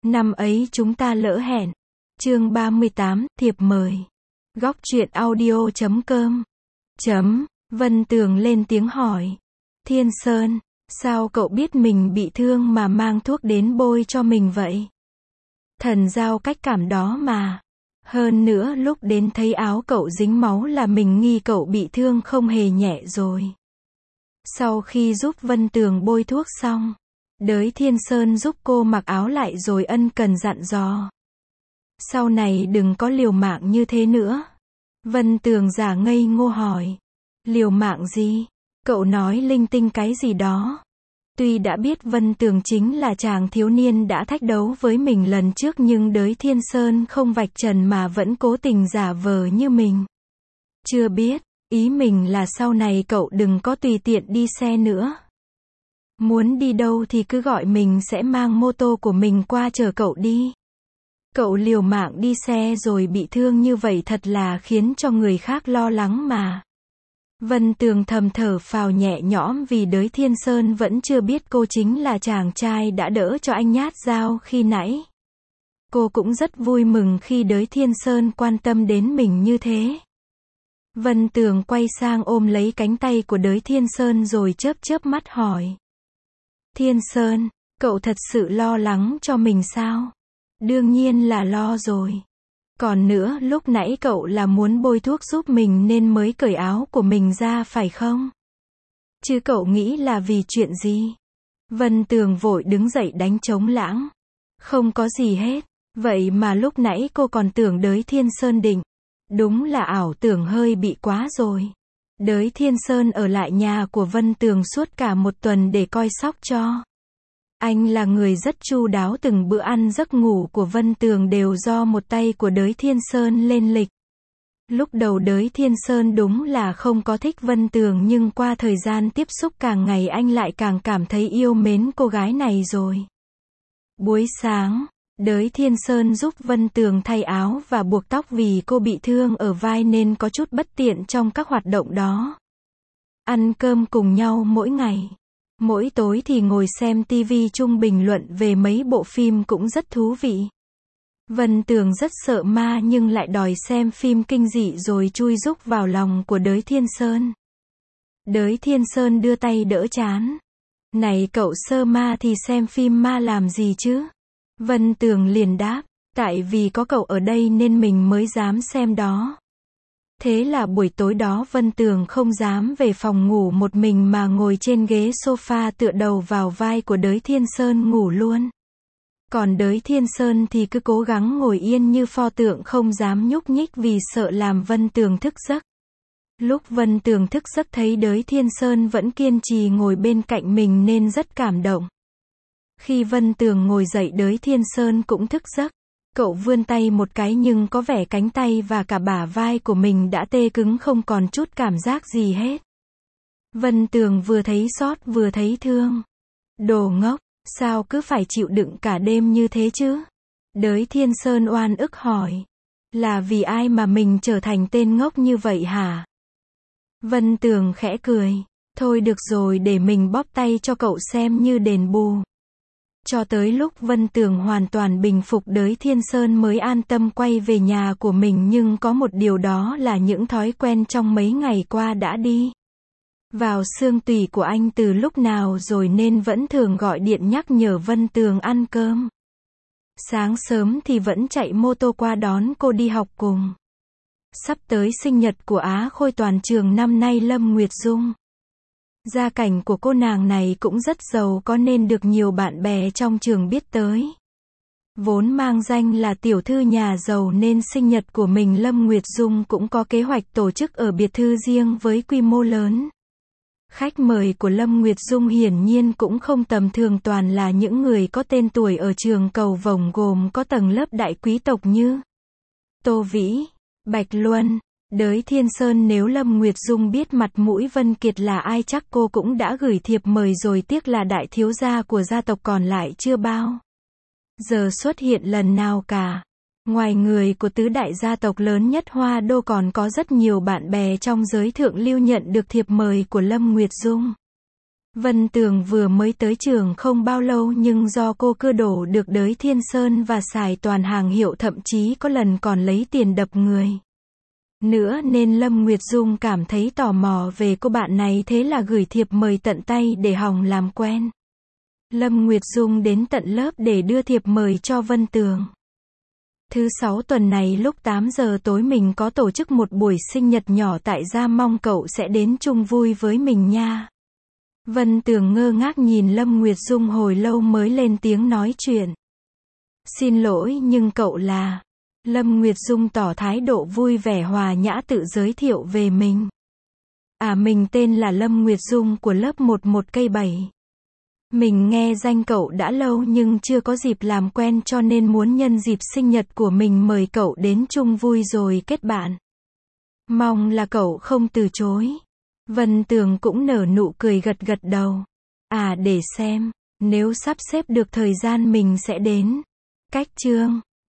Năm ấy chúng ta lỡ hẹn. Chương 38, thiệp mời. Góc truyện audio.com. Vân Tường lên tiếng hỏi. Thiên Sơn, sao cậu biết mình bị thương mà mang thuốc đến bôi cho mình vậy? Thần giao cách cảm đó mà. Hơn nữa lúc đến thấy áo cậu dính máu là mình nghi cậu bị thương không hề nhẹ rồi. Sau khi giúp Vân Tường bôi thuốc xong, Đới Thiên Sơn giúp cô mặc áo lại rồi ân cần dặn dò. Sau này đừng có liều mạng như thế nữa. Vân Tường giả ngây ngô hỏi. Liều mạng gì? Cậu nói linh tinh cái gì đó. Tuy đã biết Vân Tường chính là chàng thiếu niên đã thách đấu với mình lần trước nhưng Đới Thiên Sơn không vạch trần mà vẫn cố tình giả vờ như mình. Chưa biết, ý mình là sau này cậu đừng có tùy tiện đi xe nữa. Muốn đi đâu thì cứ gọi mình sẽ mang mô tô của mình qua chở cậu đi. Cậu liều mạng đi xe rồi bị thương như vậy thật là khiến cho người khác lo lắng mà. Vân Tường thầm thở phào nhẹ nhõm vì Đới Thiên Sơn vẫn chưa biết cô chính là chàng trai đã đỡ cho anh nhát dao khi nãy. Cô cũng rất vui mừng khi Đới Thiên Sơn quan tâm đến mình như thế. Vân Tường quay sang ôm lấy cánh tay của Đới Thiên Sơn rồi chớp chớp mắt hỏi. Thiên Sơn, cậu thật sự lo lắng cho mình sao? Đương nhiên là lo rồi. Còn nữa, lúc nãy cậu là muốn bôi thuốc giúp mình nên mới cởi áo của mình ra phải không? Chứ cậu nghĩ là vì chuyện gì? Vân Tường vội đứng dậy đánh trống lãng. Không có gì hết. Vậy mà lúc nãy cô còn tưởng Đới Thiên Sơn định. Đúng là ảo tưởng hơi bị quá rồi. Đới Thiên Sơn ở lại nhà của Vân Tường suốt cả một tuần để coi sóc cho. Anh là người rất chu đáo, từng bữa ăn giấc ngủ của Vân Tường đều do một tay của Đới Thiên Sơn lên lịch. Lúc đầu Đới Thiên Sơn đúng là không có thích Vân Tường nhưng qua thời gian tiếp xúc càng ngày anh lại càng cảm thấy yêu mến cô gái này rồi. Buổi sáng, Đới Thiên Sơn giúp Vân Tường thay áo và buộc tóc vì cô bị thương ở vai nên có chút bất tiện trong các hoạt động đó. Ăn cơm cùng nhau mỗi ngày. Mỗi tối thì ngồi xem TV chung bình luận về mấy bộ phim cũng rất thú vị. Vân Tường rất sợ ma nhưng lại đòi xem phim kinh dị rồi chui rúc vào lòng của Đới Thiên Sơn. Đới Thiên Sơn đưa tay đỡ trán. Này cậu sợ ma thì xem phim ma làm gì chứ? Vân Tường liền đáp, tại vì có cậu ở đây nên mình mới dám xem đó. Thế là buổi tối đó Vân Tường không dám về phòng ngủ một mình mà ngồi trên ghế sofa tựa đầu vào vai của Đới Thiên Sơn ngủ luôn. Còn Đới Thiên Sơn thì cứ cố gắng ngồi yên như pho tượng không dám nhúc nhích vì sợ làm Vân Tường thức giấc. Lúc Vân Tường thức giấc thấy Đới Thiên Sơn vẫn kiên trì ngồi bên cạnh mình nên rất cảm động. Khi Vân Tường ngồi dậy Đới Thiên Sơn cũng thức giấc. Cậu vươn tay một cái nhưng có vẻ cánh tay và cả bả vai của mình đã tê cứng không còn chút cảm giác gì hết. Vân Tường vừa thấy xót vừa thấy thương. Đồ ngốc, sao cứ phải chịu đựng cả đêm như thế chứ? Đới Thiên Sơn oan ức hỏi. Là vì ai mà mình trở thành tên ngốc như vậy hả? Vân Tường khẽ cười. Thôi được rồi, để mình bóp tay cho cậu xem như đền bù. Cho tới lúc Vân Tường hoàn toàn bình phục Đới Thiên Sơn mới an tâm quay về nhà của mình nhưng có một điều đó là những thói quen trong mấy ngày qua đã đi vào xương tủy của anh từ lúc nào rồi nên vẫn thường gọi điện nhắc nhở Vân Tường ăn cơm. Sáng sớm thì vẫn chạy mô tô qua đón cô đi học cùng. Sắp tới sinh nhật của Á Khôi toàn trường năm nay Lâm Nguyệt Dung. Gia cảnh của cô nàng này cũng rất giàu có nên được nhiều bạn bè trong trường biết tới. Vốn mang danh là tiểu thư nhà giàu nên sinh nhật của mình Lâm Nguyệt Dung cũng có kế hoạch tổ chức ở biệt thư riêng với quy mô lớn. Khách mời của Lâm Nguyệt Dung hiển nhiên cũng không tầm thường, toàn là những người có tên tuổi ở trường Cầu Vồng gồm có tầng lớp đại quý tộc như Tô Vĩ, Bạch Luân, Đới Thiên Sơn. Nếu Lâm Nguyệt Dung biết mặt mũi Vân Kiệt là ai chắc cô cũng đã gửi thiệp mời rồi, tiếc là đại thiếu gia của gia tộc còn lại chưa bao giờ xuất hiện lần nào cả. Ngoài người của tứ đại gia tộc lớn nhất Hoa Đô còn có rất nhiều bạn bè trong giới thượng lưu nhận được thiệp mời của Lâm Nguyệt Dung. Vân Tường vừa mới tới trường không bao lâu nhưng do cô cưa đổ được đới Thiên Sơn và xài toàn hàng hiệu, thậm chí có lần còn lấy tiền đập người nữa, nên Lâm Nguyệt Dung cảm thấy tò mò về cô bạn này, thế là gửi thiệp mời tận tay để hòng làm quen. Lâm Nguyệt Dung đến tận lớp để đưa thiệp mời cho Vân Tường. Thứ 6 tuần này lúc 8 giờ tối mình có tổ chức một buổi sinh nhật nhỏ tại gia, mong cậu sẽ đến chung vui với mình nha. Vân Tường ngơ ngác nhìn Lâm Nguyệt Dung hồi lâu mới lên tiếng nói chuyện. Xin lỗi nhưng cậu là... Lâm Nguyệt Dung tỏ thái độ vui vẻ hòa nhã tự giới thiệu về mình. Mình tên là Lâm Nguyệt Dung của lớp 11 cây 7. Mình nghe danh cậu đã lâu nhưng chưa có dịp làm quen, cho nên muốn nhân dịp sinh nhật của mình mời cậu đến chung vui rồi kết bạn. Mong là cậu không từ chối. Vân Tường cũng nở nụ cười gật gật đầu. Để xem, nếu sắp xếp được thời gian mình sẽ đến. Cách chương